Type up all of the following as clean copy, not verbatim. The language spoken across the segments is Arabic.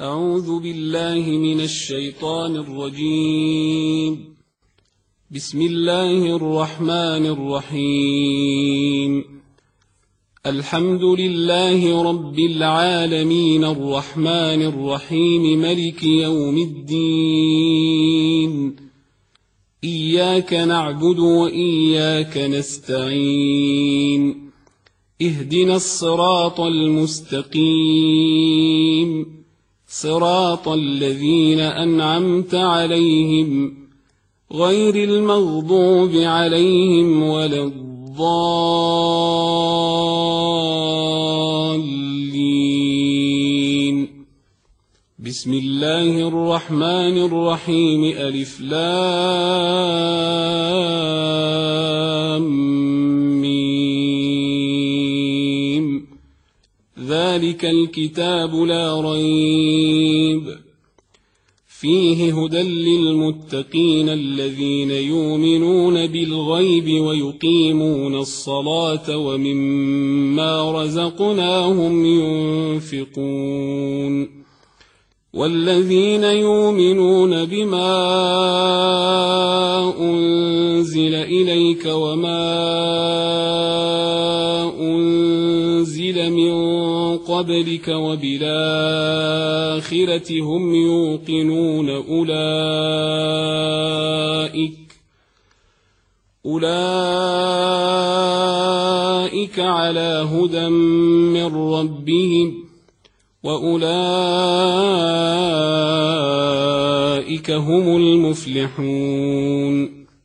أعوذ بالله من الشيطان الرجيم. بسم الله الرحمن الرحيم. الحمد لله رب العالمين الرحمن الرحيم ملك يوم الدين. إياك نعبد وإياك نستعين. اهدنا الصراط المستقيم، صراط الذين أنعمت عليهم غير المغضوب عليهم ولا الضالين. بسم الله الرحمن الرحيم. ألف لام ميم. ذلك الكتاب لا ريب فيه هدى للمتقين الذين يؤمنون بالغيب ويقيمون الصلاة ومما رزقناهم ينفقون. والذين يؤمنون بما أنزل إليك وما أنزل من قبلك وبالآخرة هم يوقنون أولئك على هدى من ربهم وأولئك هم المفلحون.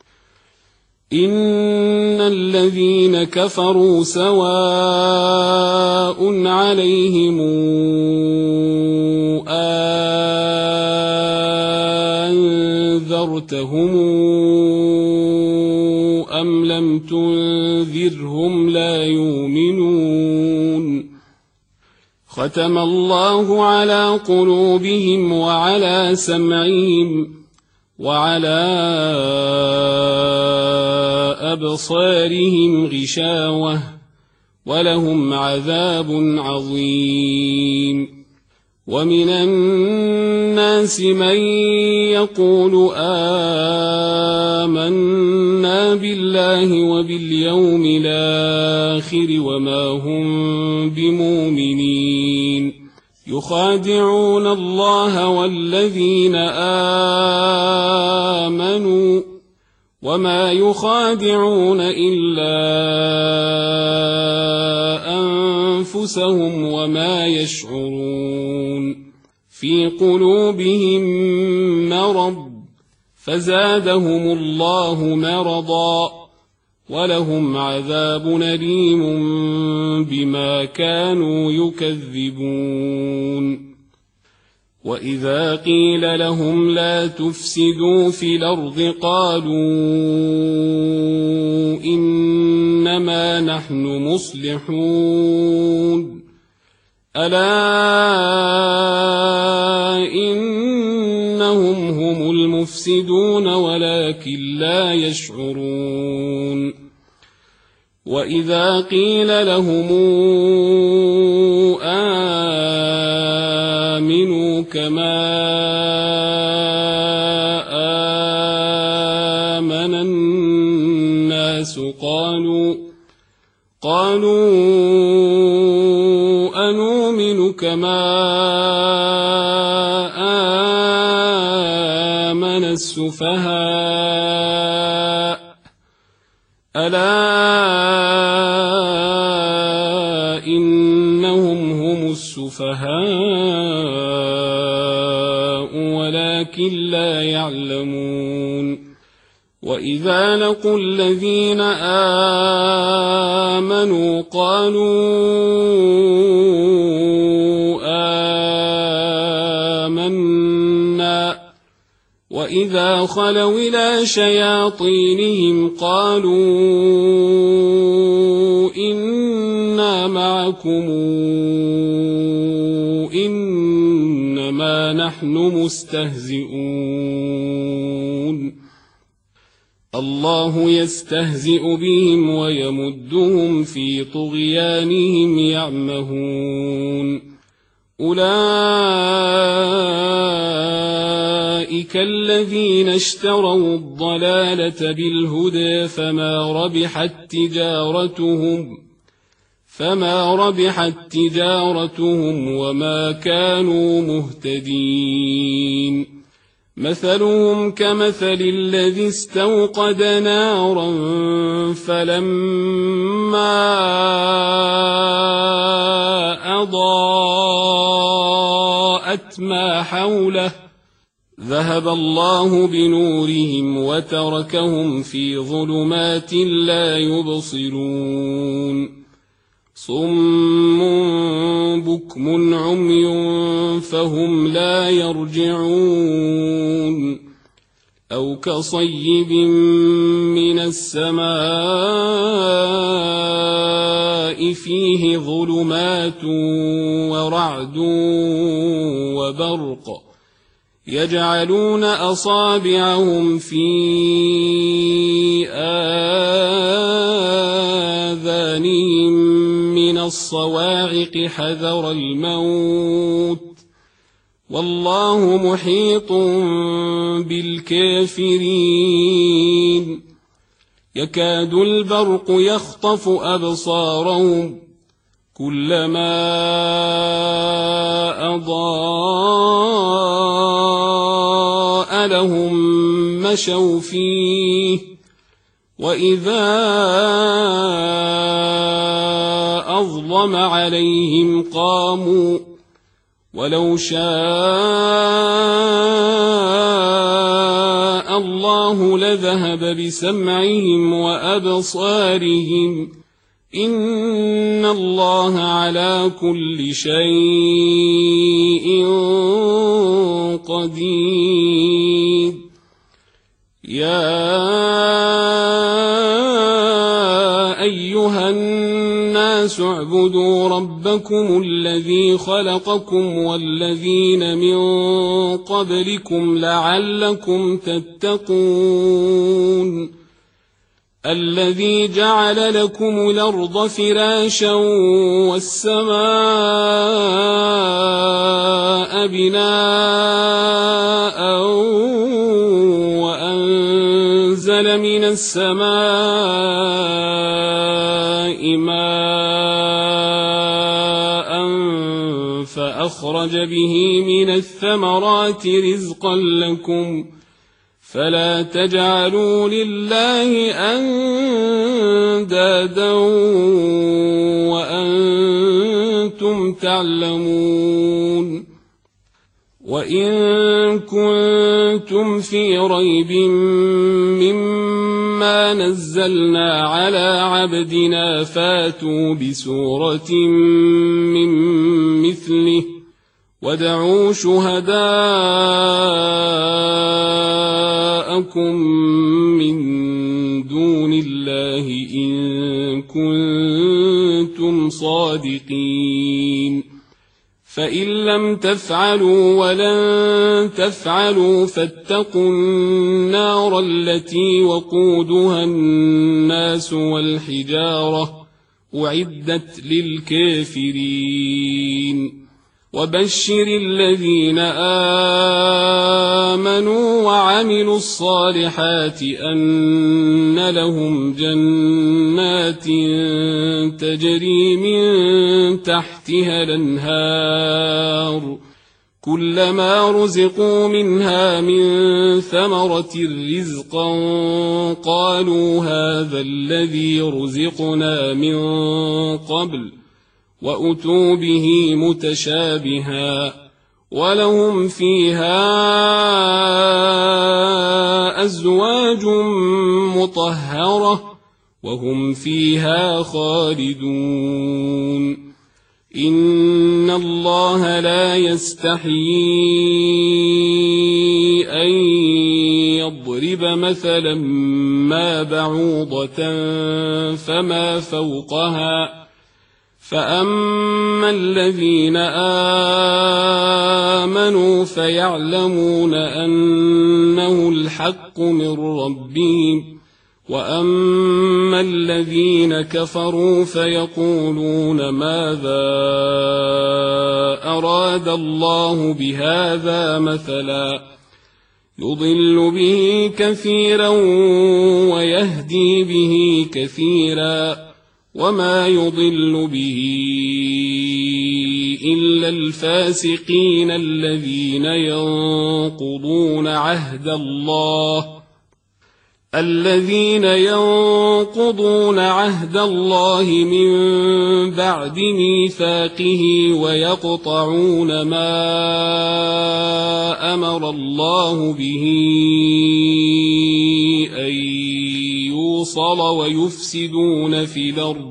إن الذين كفروا سواء عليهم أنذرتهم أم لم تنذرهم لا يؤمنون. ختم الله على قلوبهم وعلى سمعهم وعلى أبصارهم غشاوة ولهم عذاب عظيم. ومن الناس من يقول آمنا بالله وباليوم الآخر وما هم بمؤمنين. يخادعون الله والذين آمنوا وما يخادعون إلا أنفسهم وما يشعرون. في قلوبهم مرض فزادهم الله مرضا ولهم عذاب أليم بما كانوا يكذبون. وإذا قيل لهم لا تفسدوا في الأرض قالوا إنما نحن مصلحون. ألا إنهم هم المفسدون ولكن لا يشعرون. وإذا قيل لهم آمنوا كما آمن الناس قالوا أنؤمن كما آمن السفهاء. ألا إنهم هم السفهاء ولكن لا يعلمون. وإذا لقوا الذين آمنوا قالوا آمنا وإذا خلوا إلى شياطينهم قالوا إنا معكم إنما نحن مستهزئون. الله يستهزئ بهم ويمدهم في طغيانهم يعمهون. أولئك أولئك الذين اشتروا الضلالة بالهدى فما ربحت تجارتهم وما كانوا مهتدين مثلهم كمثل الذي استوقد نارا فلما أضاءت ما حوله ذهب الله بنورهم وتركهم في ظلمات لا يبصرون صم بكم عمي فهم لا يرجعون أو كصيب من السماء فيه ظلمات ورعد وبرق يجعلون أصابعهم في آذانهم من الصواعق حذر الموت والله محيط بالكافرين يكاد البرق يخطف أبصارهم كلما أضاء لهم مشوا فيه وإذا أظلم عليهم قاموا ولو شاء الله لذهب بسمعهم وأبصارهم إن الله على كل شيء قدير يا أيها الناس اعبدوا ربكم الذي خلقكم والذين من قبلكم لعلكم تتقون الذي جعل لكم الأرض فراشا والسماء بناء وأنزل من السماء ماء فأخرج به من الثمرات رزقا لكم فلا تجعلوا لله أندادا وأنتم تعلمون وإن كنتم في ريب مما نزلنا على عبدنا فاتوا بسورة من مثله وادعوا شهداءكم من دون الله إن كنتم صادقين فإن لم تفعلوا ولن تفعلوا فاتقوا النار التي وقودها الناس والحجارة أعدت للكافرين وبشر الذين آمنوا وعملوا الصالحات أن لهم جنات تجري من تحتها الأنهار كلما رزقوا منها من ثمرة رزقا قالوا هذا الذي رزقنا من قبل وأتوا به متشابها ولهم فيها أزواج مطهرة وهم فيها خالدون إن الله لا يستحيي أن يضرب مثلا ما بعوضة فما فوقها فأما الذين آمنوا فيعلمون أنه الحق من ربهم وأما الذين كفروا فيقولون ماذا أراد الله بهذا مثلا يضل به كثيرا ويهدي به كثيرا وما يضل به إلا الفاسقين الذين ينقضون عهد الله من بعد ميثاقه ويقطعون ما أمر الله به أن يوصل ويفسدون في الأرض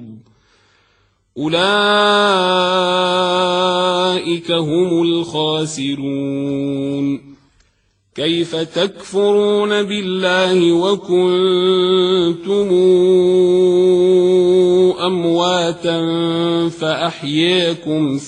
أولئك هم الخاسرون. كيف تكفرون بالله وكنتم أمواتا فأحياكم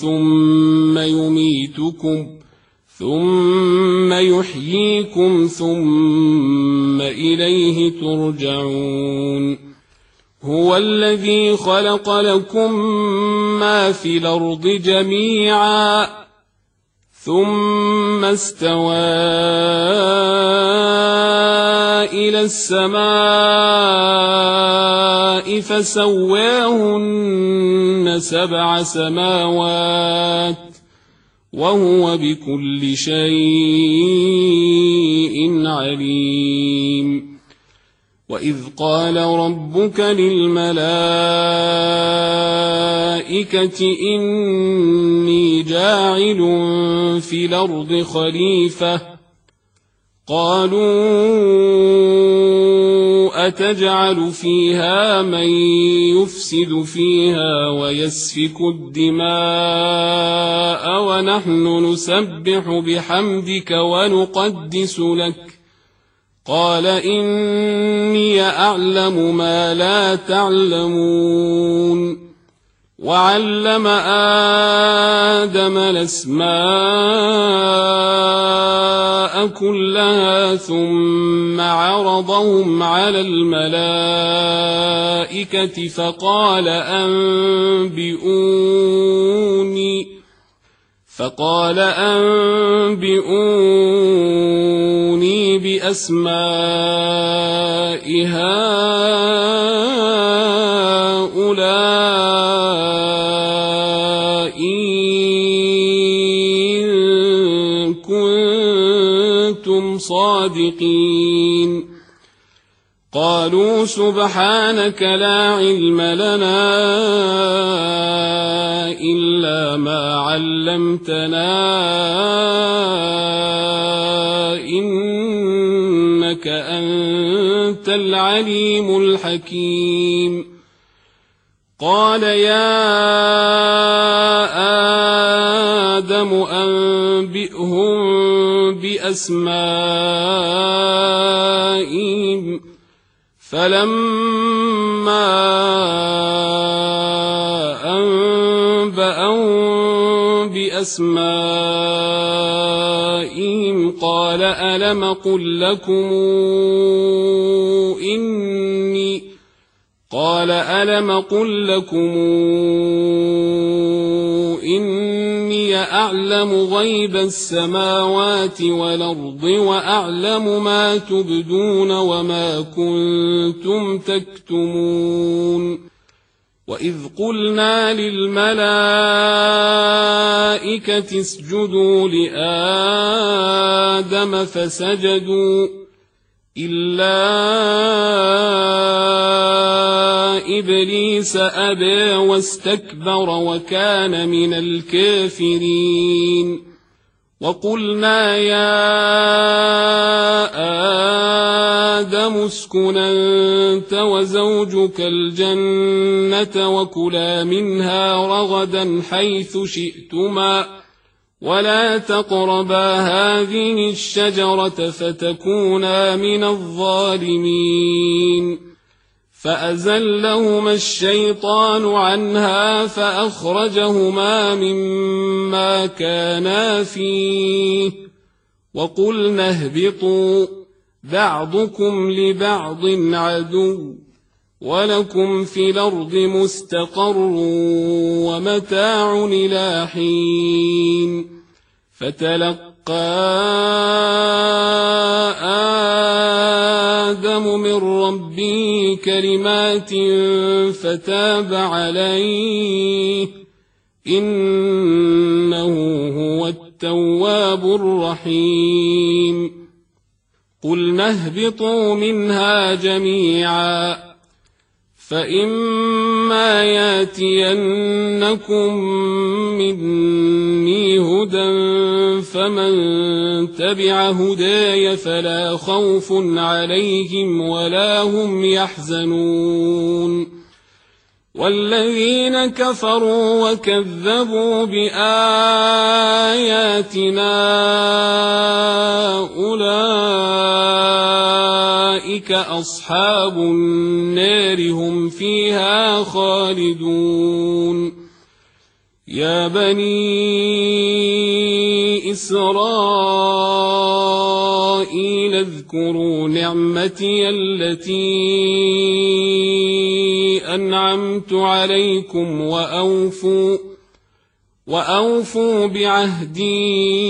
ثم يحييكم ثم إليه ترجعون. هو الذي خلق لكم ما في الأرض جميعا ثم استوى إلى السماء فسواهن 7 سماوات وهو بكل شيء عليم. وإذ قال ربك للملائكة إني جاعل في الأرض خليفة قالوا أتجعل فيها من يفسد فيها ويسفك الدماء ونحن نسبح بحمدك ونقدس لك قال إني أعلم ما لا تعلمون. وعلم آدم الأسماء كلها ثم عرضهم على الملائكة فقال أنبئوني بأسماء هؤلاء إن كنتم صادقين. قالوا سبحانك لا علم لنا إلا ما علمتنا إنك أنت العليم الحكيم. قال يا آدم أنبئهم بأسمائهم فلما أنبأهم بأسمائهم قال ألم قل لكم إني أعلم غيب السماوات والأرض وأعلم ما تبدون وما كنتم تكتمون. وإذ قلنا للملائكة اسجدوا لآدم فسجدوا إلا إبليس أبى واستكبر وكان من الكافرين. وقلنا يا آدم اسكن أنت وزوجك الجنة وكلا منها رغدا حيث شئتما ولا تقربا هذه الشجرة فتكونا من الظالمين. فأزلهما الشيطان عنها فأخرجهما مما كانا فيه وقلنا اهبطوا بعضكم لبعض عدو ولكم في الأرض مستقر ومتاع إلى حين. فتلقى آدم من ربه كلمات فتاب عليه إنه هو التواب الرحيم قلنا اهبطوا منها جميعا فإما ياتينكم مني هدى فمن تبع هداي فلا خوف عليهم ولا هم يحزنون والذين كفروا وكذبوا بآياتنا أولئك أصحاب النار هم فيها خالدون يا بني إسرائيل اذكروا نعمتي التي أنعمت عليكم وأوفوا بعهدي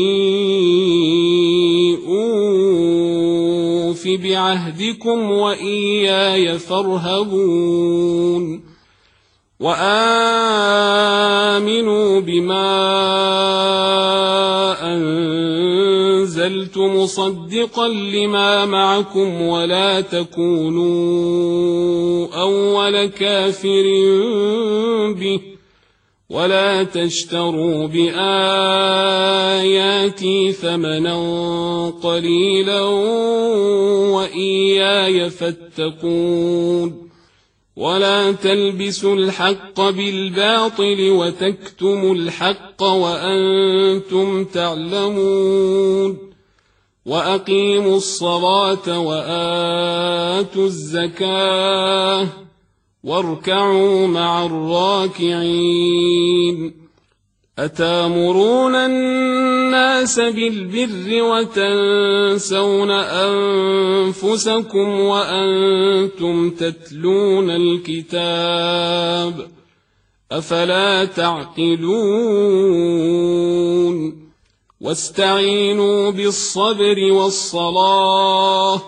أوف بعهدكم وإياي فارهبون وآمنوا بما أنزلت مصدقا لما معكم ولا تكونوا أول كافر به ولا تشتروا بآياتي ثمنا قليلا وإياي فاتقون ولا تلبسوا الحق بالباطل وتكتموا الحق وأنتم تعلمون وأقيموا الصلاة وآتوا الزكاة واركعوا مع الراكعين أتامرون الناس بالبر وتنسون أنفسكم وأنتم تتلون الكتاب أفلا تعقلون واستعينوا بالصبر والصلاة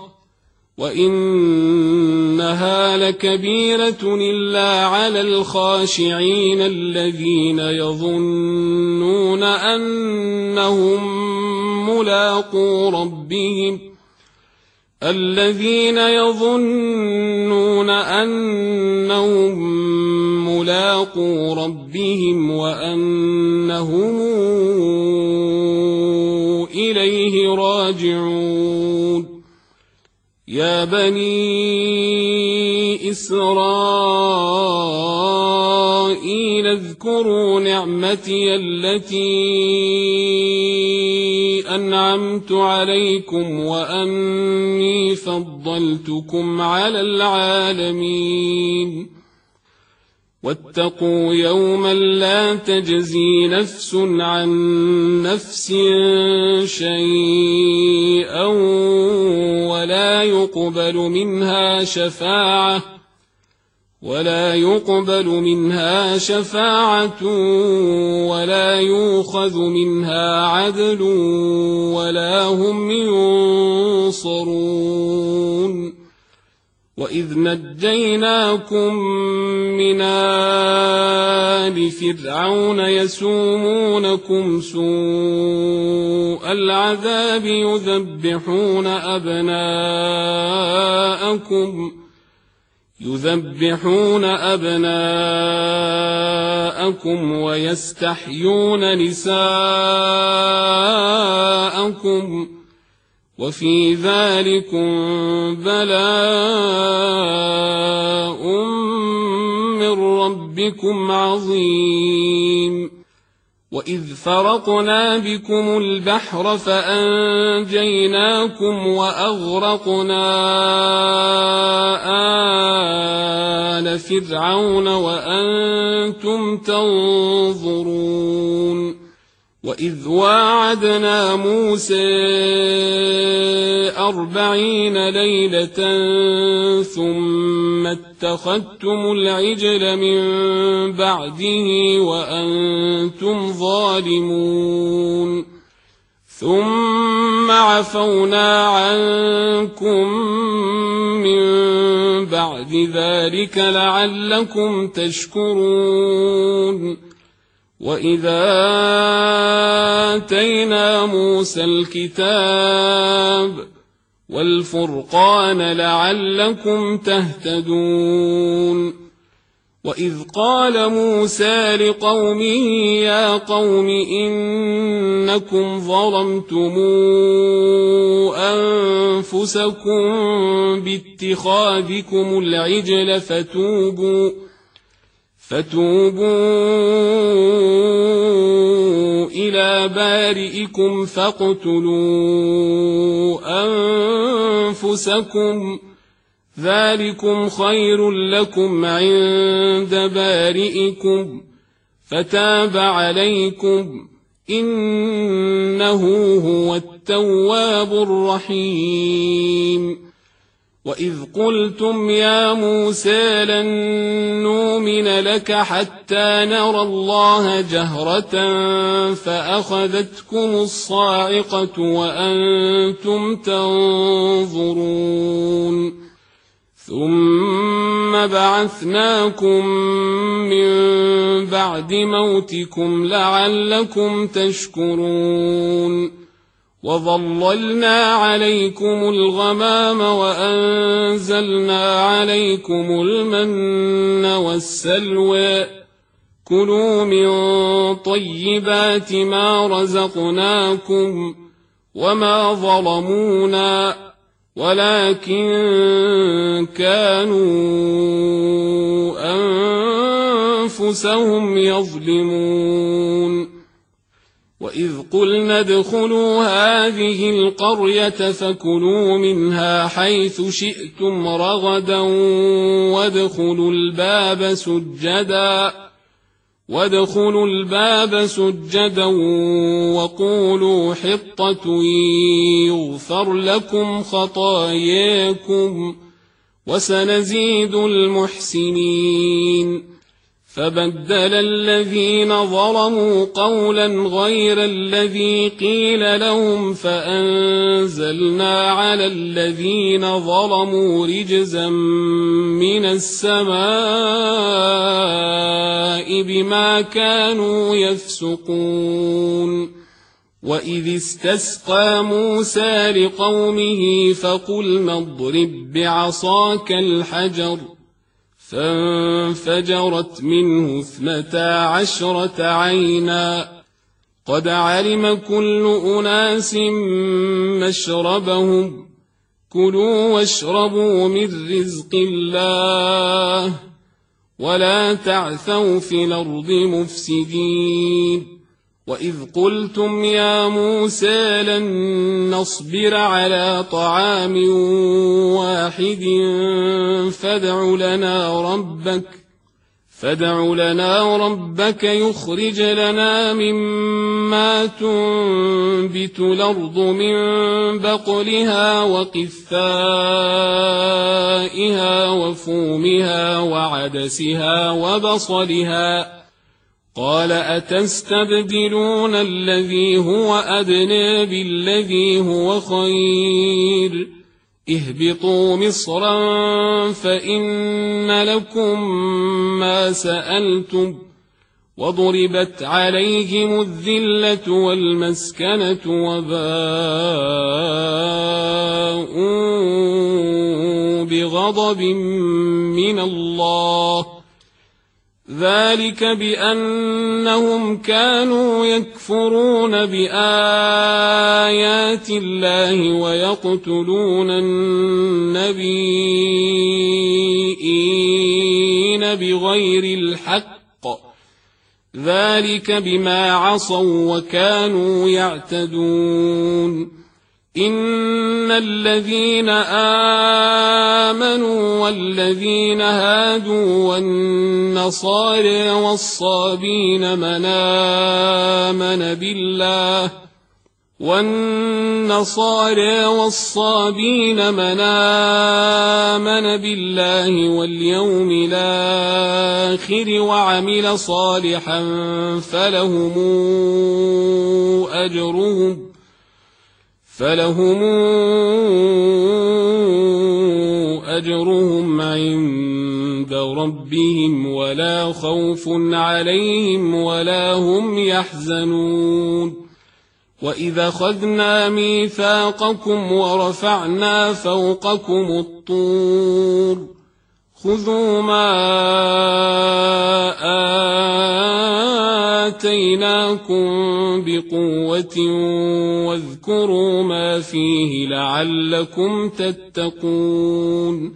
وإنها لكبيرة إلا على الخاشعين الذين يظنون أنهم ملاقو ربهم وأنهم إليه راجعون يا بني إسرائيل اذكروا نعمتي التي أنعمت عليكم وأني فضلتكم على العالمين واتقوا يوما لا تجزي نفس عن نفس شيئا ولا يقبل منها شفاعة ولا يؤخذ منها عدل ولا هم ينصرون وإذ نجيناكم من آل فرعون يسومونكم سوء العذاب يذبحون أبناءكم ويستحيون نساءكم وفي ذلكم بلاء من ربكم عظيم وإذ فرقنا بكم البحر فأنجيناكم وأغرقنا آل فرعون وأنتم تنظرون وإذ واعدنا موسى 40 ليلة ثم اتخذتم العجل من بعده وأنتم ظالمون ثم عفونا عنكم من بعد ذلك لعلكم تشكرون وإذا آتينا موسى الكتاب والفرقان لعلكم تهتدون وإذ قال موسى لقومه يا قوم إنكم ظلمتم أنفسكم باتخاذكم العجل فتوبوا إلى بارئكم فاقتلوا أنفسكم ذلكم خير لكم عند بارئكم فتاب عليكم إنه هو التواب الرحيم وإذ قلتم يا موسى لن نؤمن لك حتى نرى الله جهرة فأخذتكم الصاعقة وأنتم تنظرون ثم بعثناكم من بعد موتكم لعلكم تشكرون وظللنا عليكم الغمام وأنزلنا عليكم المن والسلوى كلوا من طيبات ما رزقناكم وما ظلمونا ولكن كانوا أنفسهم يظلمون وإذ قلنا ادخلوا هذه القرية فكلوا منها حيث شئتم رغدا وادخلوا الباب سجدا وقولوا حطة يغفر لكم خطاياكم وسنزيد المحسنين فبدل الذين ظلموا قولا غير الذي قيل لهم فأنزلنا على الذين ظلموا رجزا من السماء بما كانوا يفسقون وإذ استسقى موسى لقومه فقلنا اضرب بعصاك الحجر فانفجرت منه 12 عينا قد علم كل أناس مشربهم كلوا واشربوا من رزق الله ولا تعثوا في الأرض مفسدين وإذ قلتم يا موسى لن نصبر على طعام واحد فادع لنا ربك يخرج لنا مما تنبت الأرض من بقلها وقثائها وفومها وعدسها وبصلها قال أتستبدلون الذي هو أدنى بالذي هو خير اهبطوا مصرا فإن لكم ما سألتم وضربت عليهم الذلة والمسكنة وباءوا بغضب من الله ذلك بأنهم كانوا يكفرون بآيات الله ويقتلون النبيين بغير الحق ذلك بما عصوا وكانوا يعتدون إن الذين آمنوا والذين هادوا والنصارى والصابين من آمن بالله واليوم الآخر وعمل صالحا فلهم أجرهم عند ربهم ولا خوف عليهم ولا هم يحزنون وإذا أخذنا ميثاقكم ورفعنا فوقكم الطور خذوا ما آتيناكم بقوة واذكروا ما فيه لعلكم تتقون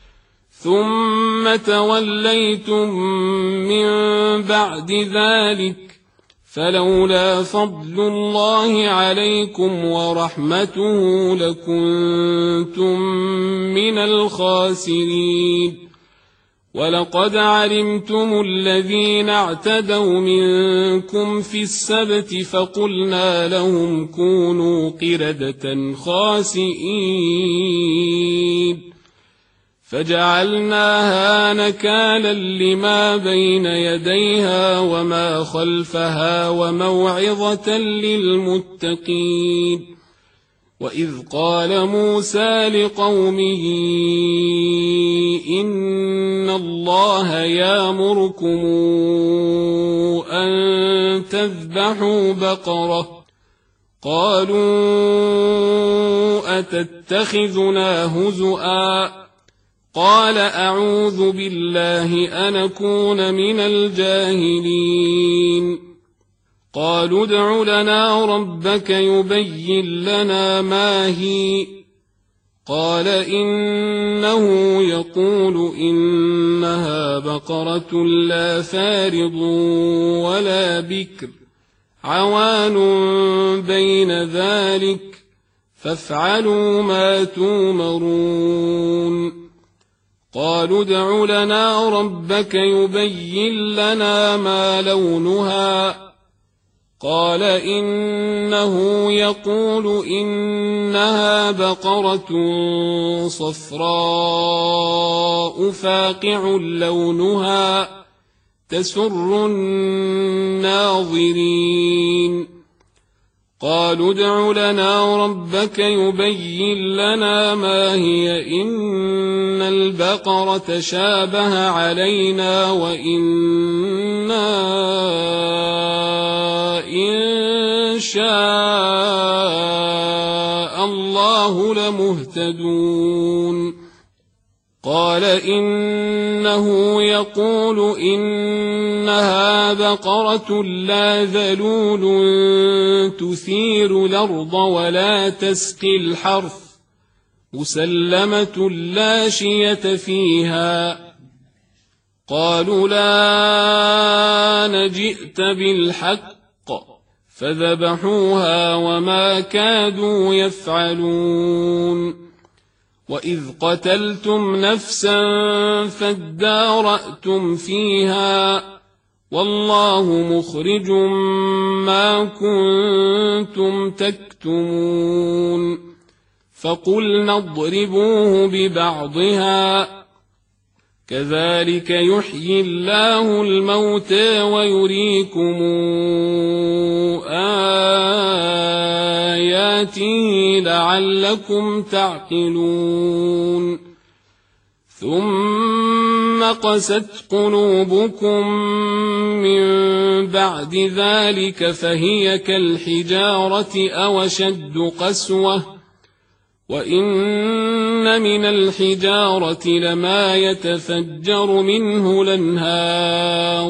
ثم توليتم من بعد ذلك فلولا فضل الله عليكم ورحمته لكنتم من الخاسرين ولقد علمتم الذين اعتدوا منكم في السبت فقلنا لهم كونوا قردة خاسئين فجعلناها نكالا لما بين يديها وما خلفها وموعظة للمتقين وإذ قال موسى لقومه إن الله يأمركم أن تذبحوا بقرة قالوا أتتخذنا هزؤا قال أعوذ بالله أن أكون من الجاهلين قالوا ادع لنا ربك يبين لنا ما هي قال إنه يقول إنها بقرة لا فارض ولا بكر عوان بين ذلك فافعلوا ما تومرون قالوا ادع لنا ربك يبين لنا ما لونها قال إنه يقول إنها بقرة صفراء فاقع لونها تسر الناظرين قالوا ادع لنا ربك يبين لنا ما هي إن البقرة شابه علينا وإنا إن شاء الله لمهتدون قال إنه يقول إنها بقرة لا ذلول تثير الأرض ولا تسقي الحرث مسلمة لا شية فيها قالوا لا نجئت بالحق فذبحوها وما كادوا يفعلون وإذ قتلتم نفسا فادارأتم فيها والله مخرج ما كنتم تكتمون فقلنا اضربوه ببعضها كذلك يحيي الله الموتى ويريكم آياته لعلكم تعقلون ثم قست قلوبكم من بعد ذلك فهي كالحجارة أو أشد قسوة وإن من الحجارة لما يتفجر منه الأنهار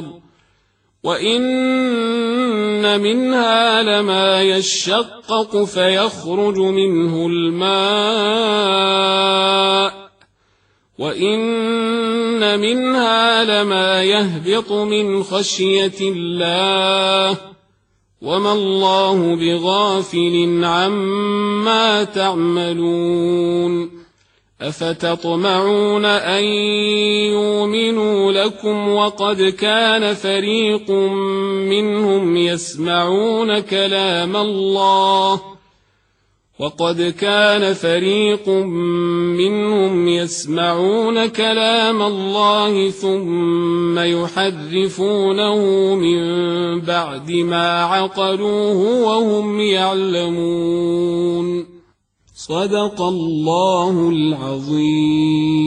وإن منها لما يشقق فيخرج منه الماء وإن منها لما يهبط من خشية الله وما الله بغافل عما تعملون أفتطمعون أن يؤمنوا لكم وقد كان فريق منهم يسمعون كلام الله ثم يحرفونه من بعد ما عقلوه وهم يعلمون صدق الله العظيم.